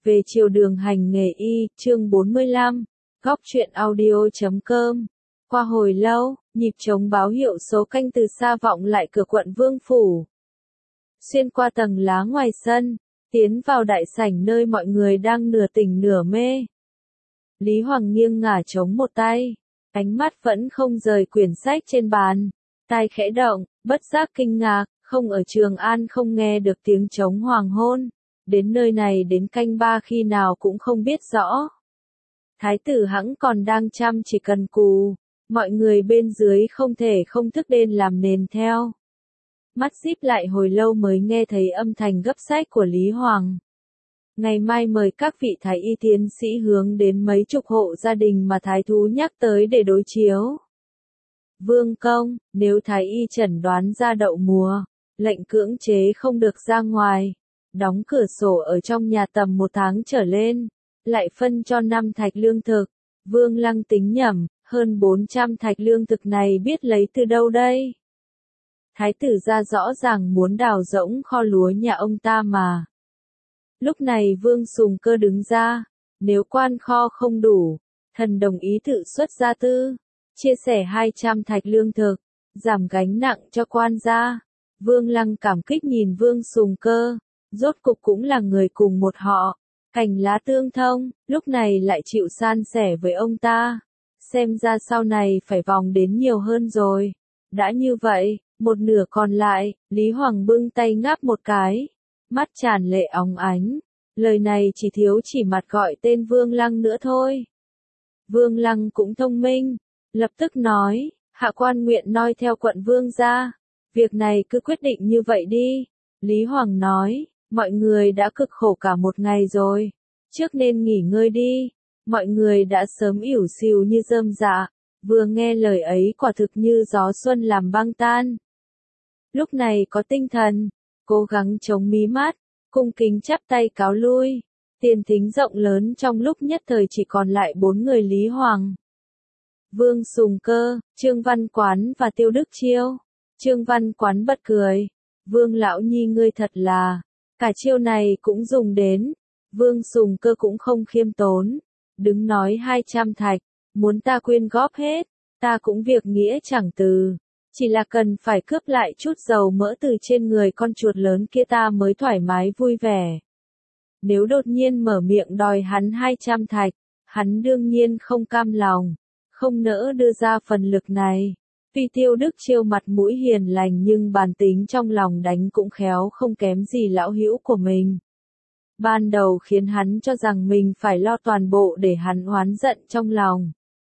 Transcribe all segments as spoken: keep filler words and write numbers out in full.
Về chiều đường hành nghề y, chương bốn mươi lăm, góc truyện audio chấm com. Qua hồi lâu, nhịp trống báo hiệu số canh từ xa vọng lại cửa quận Vương Phủ. Xuyên qua tầng lá ngoài sân, tiến vào đại sảnh nơi mọi người đang nửa tỉnh nửa mê. Lý Hoàng nghiêng ngả chống một tay, ánh mắt vẫn không rời quyển sách trên bàn, tai khẽ động, bất giác kinh ngạc, không ở Trường An không nghe được tiếng trống hoàng hôn. Đến nơi này đến canh ba khi nào cũng không biết rõ. Thái tử hẵng còn đang chăm chỉ cần cù, mọi người bên dưới không thể không thức đêm làm nền theo. Mắt díp lại hồi lâu mới nghe thấy âm thanh gấp sách của Lý Hoàng. Ngày mai mời các vị thái y tiến sĩ hướng đến mấy chục hộ gia đình mà thái thú nhắc tới để đối chiếu. Vương công, nếu thái y chẩn đoán ra đậu mùa, lệnh cưỡng chế không được ra ngoài. Đóng cửa sổ ở trong nhà tầm một tháng trở lên, lại phân cho năm thạch lương thực. Vương Lăng tính nhẩm, hơn bốn trăm thạch lương thực này biết lấy từ đâu đây? Thái tử ra rõ ràng muốn đào rỗng kho lúa nhà ông ta mà. Lúc này Vương Sùng Cơ đứng ra, nếu quan kho không đủ, thần đồng ý tự xuất gia tư, chia sẻ hai trăm thạch lương thực, giảm gánh nặng cho quan gia. Vương Lăng cảm kích nhìn Vương Sùng Cơ. Rốt cục cũng là người cùng một họ, cành lá tương thông, lúc này lại chịu san sẻ với ông ta. Xem ra sau này phải vòng đến nhiều hơn rồi. Đã như vậy, một nửa còn lại, Lý Hoàng bưng tay ngáp một cái, mắt tràn lệ óng ánh. Lời này chỉ thiếu chỉ mặt gọi tên Vương Lăng nữa thôi. Vương Lăng cũng thông minh, lập tức nói, hạ quan nguyện noi theo quận Vương gia. Việc này cứ quyết định như vậy đi. Lý Hoàng nói. Mọi người đã cực khổ cả một ngày rồi, trước nên nghỉ ngơi đi. Mọi người đã sớm ỉu xìu như rơm rạ, vừa nghe lời ấy quả thực như gió xuân làm băng tan. Lúc này có tinh thần, cố gắng chống mí mắt, cung kính chắp tay cáo lui. Tiền thính rộng lớn trong lúc nhất thời chỉ còn lại bốn người Lý Hoàng, Vương Sùng Cơ, Trương Văn Quán và Tiêu Đức Chiêu. Trương Văn Quán bật cười, Vương lão nhi ngươi thật là... Cả chiêu này cũng dùng đến. Vương Sùng Cơ cũng không khiêm tốn. Đứng nói hai trăm thạch, muốn ta quyên góp hết, ta cũng việc nghĩa chẳng từ. Chỉ là cần phải cướp lại chút dầu mỡ từ trên người con chuột lớn kia ta mới thoải mái vui vẻ. Nếu đột nhiên mở miệng đòi hắn hai trăm thạch, hắn đương nhiên không cam lòng, không nỡ đưa ra phần lực này. Tuy Tiêu Đức Chiêu mặt mũi hiền lành nhưng bản tính trong lòng đánh cũng khéo không kém gì lão hữu của mình. Ban đầu khiến hắn cho rằng mình phải lo toàn bộ để hắn oán giận trong lòng.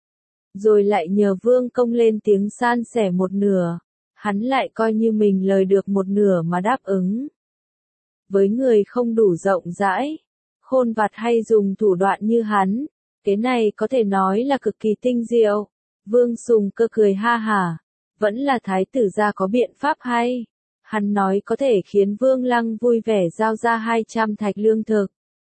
Rồi lại nhờ Vương công lên tiếng san sẻ một nửa, hắn lại coi như mình lời được một nửa mà đáp ứng. Với người không đủ rộng rãi, khôn vặt hay dùng thủ đoạn như hắn, cái này có thể nói là cực kỳ tinh diệu. Vương Sùng Cơ cười ha hả, vẫn là thái tử gia có biện pháp hay. Hắn nói có thể khiến Vương Lăng vui vẻ giao ra hai trăm thạch lương thực.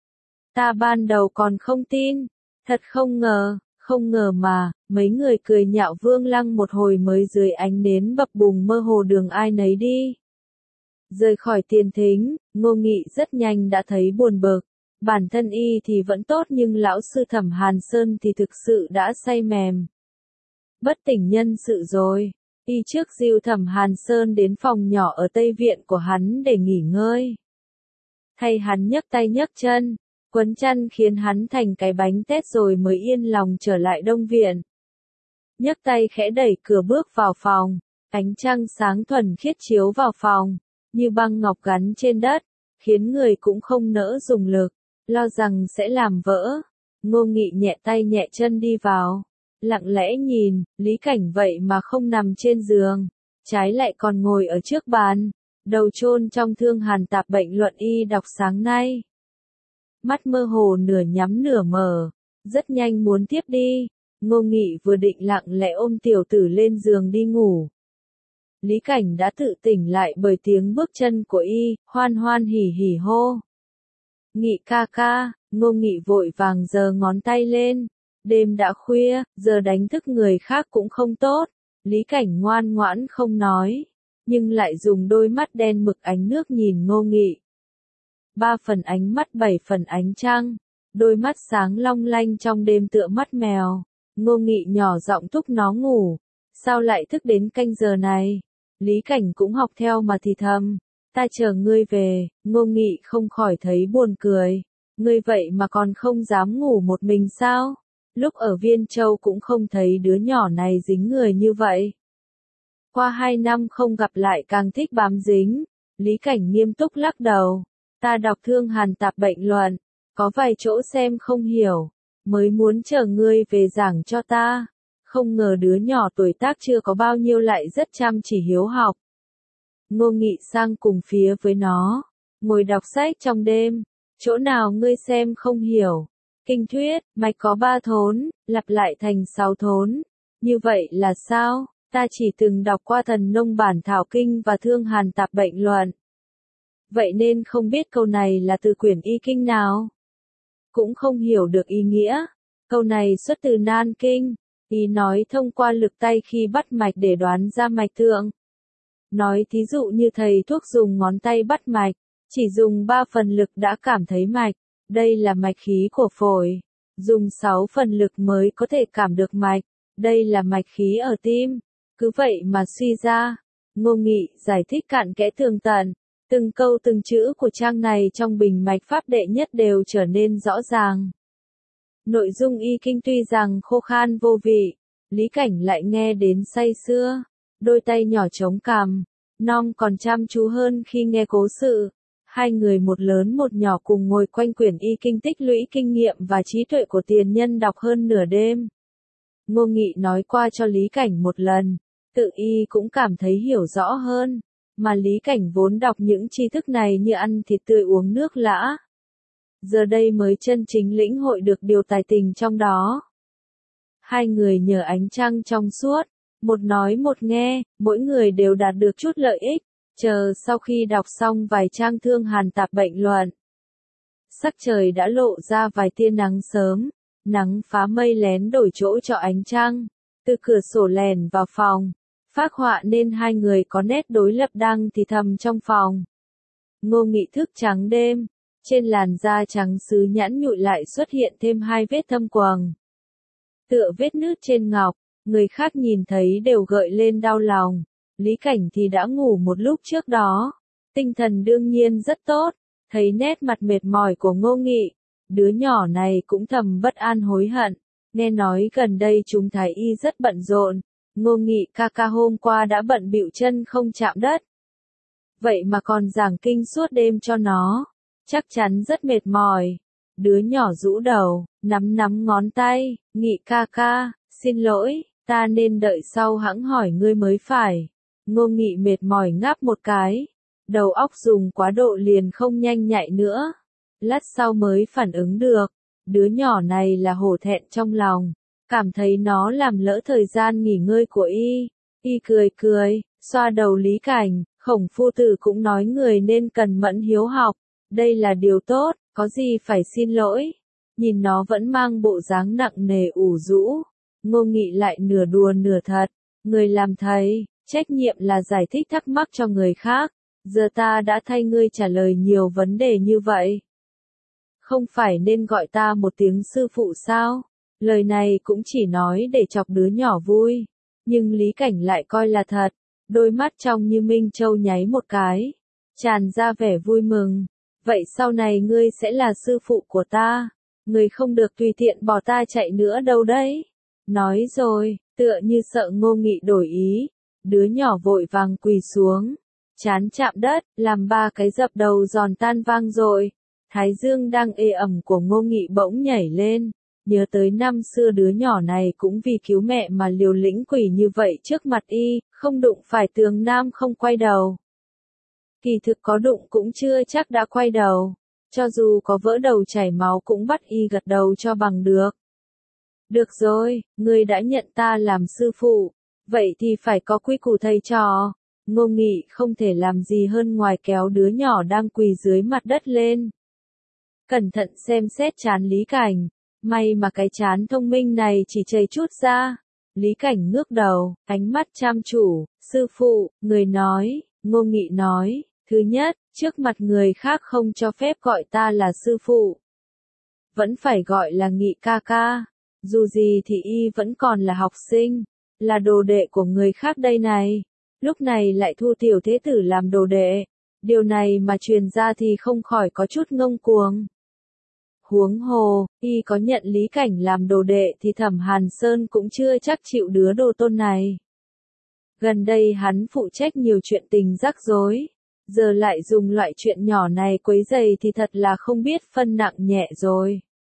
Ta ban đầu còn không tin, thật không ngờ, không ngờ mà, mấy người cười nhạo Vương Lăng một hồi mới dưới ánh nến bập bùng mơ hồ đường ai nấy đi. Rời khỏi tiền thính, Ngô Nghị rất nhanh đã thấy buồn bực. Bản thân y thì vẫn tốt nhưng lão sư Thẩm Hàn Sơn thì thực sự đã say mềm. Bất tỉnh nhân sự rồi, y trước dìu Thẩm Hàn Sơn đến phòng nhỏ ở Tây Viện của hắn để nghỉ ngơi. Thay hắn nhấc tay nhấc chân, quấn chăn khiến hắn thành cái bánh tét rồi mới yên lòng trở lại Đông Viện. Nhấc tay khẽ đẩy cửa bước vào phòng, ánh trăng sáng thuần khiết chiếu vào phòng, như băng ngọc gắn trên đất, khiến người cũng không nỡ dùng lực, lo rằng sẽ làm vỡ. Ngô Nghị nhẹ tay nhẹ chân đi vào. Lặng lẽ nhìn, Lý Cảnh vậy mà không nằm trên giường, trái lại còn ngồi ở trước bàn, đầu chôn trong thương hàn tạp bệnh luận y đọc sáng nay. Mắt mơ hồ nửa nhắm nửa mở, rất nhanh muốn tiếp đi. Ngô Nghị vừa định lặng lẽ ôm tiểu tử lên giường đi ngủ. Lý Cảnh đã tự tỉnh lại bởi tiếng bước chân của y, hoan hoan hỉ hỉ hô. Nghị ca ca, Ngô Nghị vội vàng giơ ngón tay lên. Đêm đã khuya, giờ đánh thức người khác cũng không tốt. Lý Cảnh ngoan ngoãn không nói, nhưng lại dùng đôi mắt đen mực ánh nước nhìn Ngô Nghị. ba phần ánh mắt bảy phần ánh trăng, đôi mắt sáng long lanh trong đêm tựa mắt mèo. Ngô Nghị nhỏ giọng thúc nó ngủ, sao lại thức đến canh giờ này? Lý Cảnh cũng học theo mà thì thầm, ta chờ ngươi về. Ngô Nghị không khỏi thấy buồn cười, ngươi vậy mà còn không dám ngủ một mình sao? Lúc ở Viên Châu cũng không thấy đứa nhỏ này dính người như vậy. Qua hai năm không gặp lại càng thích bám dính. Lý Cảnh nghiêm túc lắc đầu, ta đọc Thương Hàn Tạp Bệnh Luận, có vài chỗ xem không hiểu, mới muốn chờ ngươi về giảng cho ta. Không ngờ đứa nhỏ tuổi tác chưa có bao nhiêu lại rất chăm chỉ hiếu học. Ngô Nghị sang cùng phía với nó, ngồi đọc sách trong đêm. Chỗ nào ngươi xem không hiểu? Kinh thuyết, mạch có ba thốn, lặp lại thành sáu thốn. Như vậy là sao? Ta chỉ từng đọc qua Thần Nông Bản Thảo Kinh và Thương Hàn Tạp Bệnh Luận. Vậy nên không biết câu này là từ quyển y kinh nào. Cũng không hiểu được ý nghĩa. Câu này xuất từ Nan Kinh. Ý nói thông qua lực tay khi bắt mạch để đoán ra mạch tượng. Nói thí dụ như thầy thuốc dùng ngón tay bắt mạch, chỉ dùng ba phần lực đã cảm thấy mạch. Đây là mạch khí của phổi. Dùng sáu phần lực mới có thể cảm được mạch. Đây là mạch khí ở tim. Cứ vậy mà suy ra. Ngô Nghị giải thích cặn kẽ tường tận. Từng câu từng chữ của trang này trong bình mạch pháp đệ nhất đều trở nên rõ ràng. Nội dung y kinh tuy rằng khô khan vô vị, Lý Cảnh lại nghe đến say sưa, đôi tay nhỏ chống cằm, non còn chăm chú hơn khi nghe cố sự. Hai người một lớn một nhỏ cùng ngồi quanh quyển y kinh tích lũy kinh nghiệm và trí tuệ của tiền nhân đọc hơn nửa đêm. Ngô Nghị nói qua cho Lý Cảnh một lần, tự y cũng cảm thấy hiểu rõ hơn, mà Lý Cảnh vốn đọc những tri thức này như ăn thịt tươi uống nước lã. Giờ đây mới chân chính lĩnh hội được điều tài tình trong đó. Hai người nhờ ánh trăng trong suốt, một nói một nghe, mỗi người đều đạt được chút lợi ích, chờ sau khi đọc xong vài trang Thương Hàn Tạp Bệnh Luận. Sắc trời đã lộ ra vài tia nắng sớm, nắng phá mây lén đổi chỗ cho ánh trăng, từ cửa sổ lèn vào phòng, phác họa nên hai người có nét đối lập đang thì thầm trong phòng. Ngô Nghị thức trắng đêm. Trên làn da trắng sứ nhẵn nhụi lại xuất hiện thêm hai vết thâm quầng. Tựa vết nứt trên ngọc, người khác nhìn thấy đều gợi lên đau lòng. Lý Cảnh thì đã ngủ một lúc trước đó. Tinh thần đương nhiên rất tốt, thấy nét mặt mệt mỏi của Ngô Nghị. Đứa nhỏ này cũng thầm bất an hối hận. Nghe nói gần đây chúng thái y rất bận rộn. Ngô Nghị ca ca hôm qua đã bận bịu chân không chạm đất. Vậy mà còn giảng kinh suốt đêm cho nó. Chắc chắn rất mệt mỏi. Đứa nhỏ rũ đầu, nắm nắm ngón tay, Nghị ca ca, xin lỗi, ta nên đợi sau hẵng hỏi ngươi mới phải. Ngô Nghị mệt mỏi ngáp một cái, đầu óc dùng quá độ liền không nhanh nhạy nữa. Lát sau mới phản ứng được, đứa nhỏ này là hổ thẹn trong lòng, cảm thấy nó làm lỡ thời gian nghỉ ngơi của y. Y cười cười, xoa đầu Lý Cảnh, Khổng phu tử cũng nói người nên cần mẫn hiếu học. Đây là điều tốt, có gì phải xin lỗi. Nhìn nó vẫn mang bộ dáng nặng nề ủ rũ. Ngô Nghị lại nửa đùa nửa thật. Người làm thầy, trách nhiệm là giải thích thắc mắc cho người khác. Giờ ta đã thay ngươi trả lời nhiều vấn đề như vậy. Không phải nên gọi ta một tiếng sư phụ sao? Lời này cũng chỉ nói để chọc đứa nhỏ vui. Nhưng Lý Cảnh lại coi là thật. Đôi mắt trong như Minh Châu nháy một cái. Tràn ra vẻ vui mừng. Vậy sau này ngươi sẽ là sư phụ của ta. Ngươi không được tùy tiện bỏ ta chạy nữa đâu đấy. Nói rồi, tựa như sợ Ngô Nghị đổi ý. Đứa nhỏ vội vàng quỳ xuống. Chán chạm đất, làm ba cái dập đầu giòn tan vang rồi. Thái dương đang ê ẩm của Ngô Nghị bỗng nhảy lên. Nhớ tới năm xưa đứa nhỏ này cũng vì cứu mẹ mà liều lĩnh quỷ như vậy trước mặt y, không đụng phải tường nam không quay đầu. Kỳ thực có đụng cũng chưa chắc đã quay đầu. Cho dù có vỡ đầu chảy máu cũng bắt y gật đầu cho bằng được. Được rồi, ngươi đã nhận ta làm sư phụ. Vậy thì phải có quy củ thầy trò. Ngô Nghị không thể làm gì hơn ngoài kéo đứa nhỏ đang quỳ dưới mặt đất lên. Cẩn thận xem xét trán Lý Cảnh. May mà cái trán thông minh này chỉ chảy chút ra. Lý Cảnh ngước đầu, ánh mắt chăm chủ. Sư phụ, người nói, Ngô Nghị nói. Thứ nhất, trước mặt người khác không cho phép gọi ta là sư phụ. Vẫn phải gọi là Nghị ca ca. Dù gì thì y vẫn còn là học sinh, là đồ đệ của người khác đây này. Lúc này lại thu tiểu thế tử làm đồ đệ. Điều này mà truyền ra thì không khỏi có chút ngông cuồng. Huống hồ, y có nhận Lý Cảnh làm đồ đệ thì Thẩm Hàn Sơn cũng chưa chắc chịu đứa đồ tôn này. Gần đây hắn phụ trách nhiều chuyện tình rắc rối, giờ lại dùng loại chuyện nhỏ này quấy rầy thì thật là không biết phân nặng nhẹ rồi.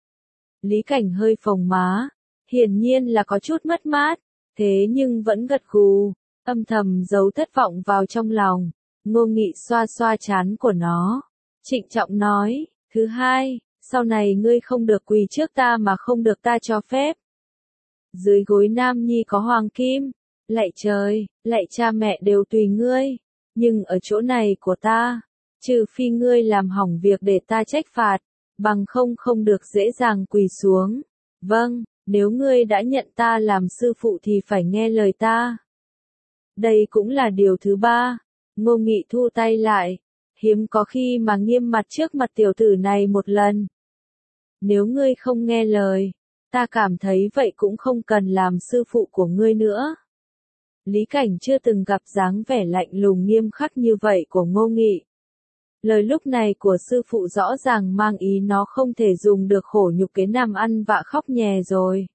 Lý Cảnh hơi phồng má, hiển nhiên là có chút mất mát, thế nhưng vẫn gật gù, âm thầm giấu thất vọng vào trong lòng. Ngô Nghị xoa xoa trán của nó, trịnh trọng nói, thứ hai, sau này ngươi không được quỳ trước ta mà không được ta cho phép. Dưới gối Nam Nhi có hoàng kim, lạy trời, lạy cha mẹ đều tùy ngươi, nhưng ở chỗ này của ta, trừ phi ngươi làm hỏng việc để ta trách phạt, bằng không không được dễ dàng quỳ xuống. Vâng, nếu ngươi đã nhận ta làm sư phụ thì phải nghe lời ta. Đây cũng là điều thứ ba. Ngô Nghị thu tay lại, hiếm có khi mà nghiêm mặt trước mặt tiểu tử này một lần. Nếu ngươi không nghe lời, ta cảm thấy vậy cũng không cần làm sư phụ của ngươi nữa. Lý Cảnh chưa từng gặp dáng vẻ lạnh lùng nghiêm khắc như vậy của Ngô Nghị. Lời lúc này của sư phụ rõ ràng mang ý nó không thể dùng được khổ nhục kế nằm ăn vạ khóc nhè rồi.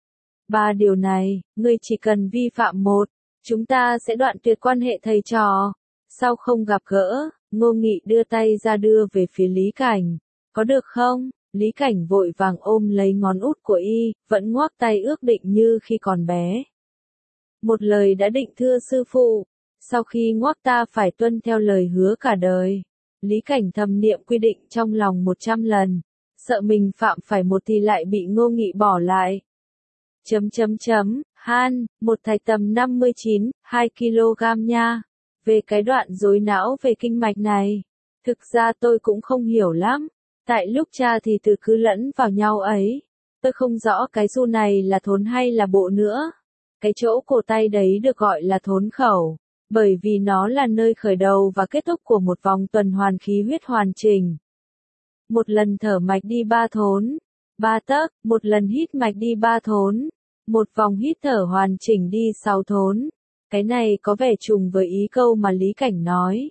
Ba điều này, ngươi chỉ cần vi phạm một, chúng ta sẽ đoạn tuyệt quan hệ thầy trò. Sau không gặp gỡ, Ngô Nghị đưa tay ra đưa về phía Lý Cảnh. Có được không? Lý Cảnh vội vàng ôm lấy ngón út của y, vẫn ngoác tay ước định như khi còn bé. Một lời đã định thưa sư phụ, sau khi ngoác ta phải tuân theo lời hứa cả đời. Lý Cảnh thầm niệm quy định trong lòng một trăm lần, sợ mình phạm phải một thì lại bị Ngô Nghị bỏ lại. Chấm chấm chấm, Han, một thạch tầm năm mươi chín, hai ki lô gam nha. Về cái đoạn rối não về kinh mạch này, thực ra tôi cũng không hiểu lắm. Tại lúc cha thì từ cứ lẫn vào nhau ấy, tôi không rõ cái du này là thốn hay là bộ nữa. Cái chỗ cổ tay đấy được gọi là thốn khẩu, bởi vì nó là nơi khởi đầu và kết thúc của một vòng tuần hoàn khí huyết hoàn chỉnh. Một lần thở mạch đi ba thốn, ba tấc, một lần hít mạch đi ba thốn, một vòng hít thở hoàn chỉnh đi sáu thốn. Cái này có vẻ trùng với ý câu mà Lý Cảnh nói.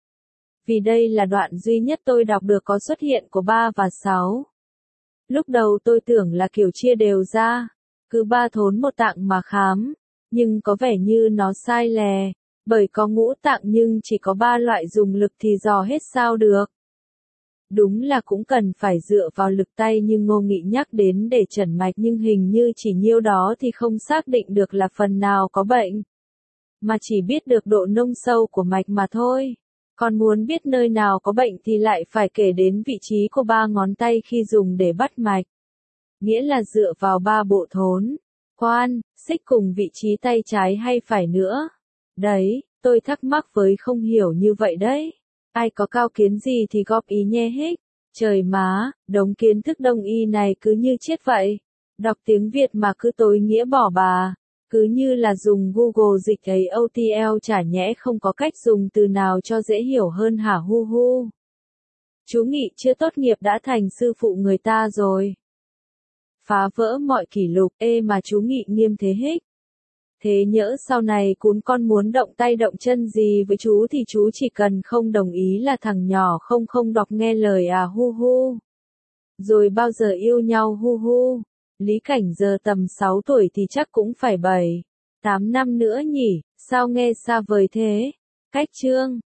Vì đây là đoạn duy nhất tôi đọc được có xuất hiện của ba và sáu. Lúc đầu tôi tưởng là kiểu chia đều ra, cứ ba thốn một tạng mà khám, nhưng có vẻ như nó sai lè, bởi có ngũ tạng nhưng chỉ có ba loại dùng lực thì dò hết sao được. Đúng là cũng cần phải dựa vào lực tay như Ngô Nghị nhắc đến để trần mạch, nhưng hình như chỉ nhiêu đó thì không xác định được là phần nào có bệnh, mà chỉ biết được độ nông sâu của mạch mà thôi. Còn muốn biết nơi nào có bệnh thì lại phải kể đến vị trí của ba ngón tay khi dùng để bắt mạch. Nghĩa là dựa vào ba bộ thốn, quan, xích cùng vị trí tay trái hay phải nữa. Đấy, tôi thắc mắc với không hiểu như vậy đấy. Ai có cao kiến gì thì góp ý nhé hích. Trời má, đống kiến thức đông y này cứ như chết vậy. Đọc tiếng Việt mà cứ tối nghĩa bỏ bà. Cứ như là dùng Google dịch thấy o tê lờ chả nhẽ không có cách dùng từ nào cho dễ hiểu hơn hả hu hu. Chú Nghị chưa tốt nghiệp đã thành sư phụ người ta rồi. Phá vỡ mọi kỷ lục, ê mà chú Nghị nghiêm thế hích. Thế nhỡ sau này cún con muốn động tay động chân gì với chú thì chú chỉ cần không đồng ý là thằng nhỏ không không đọc nghe lời à hu hu. Rồi bao giờ yêu nhau hu hu. Lý Cảnh giờ tầm sáu tuổi thì chắc cũng phải bảy, tám năm nữa nhỉ, sao nghe xa vời thế. Cách chương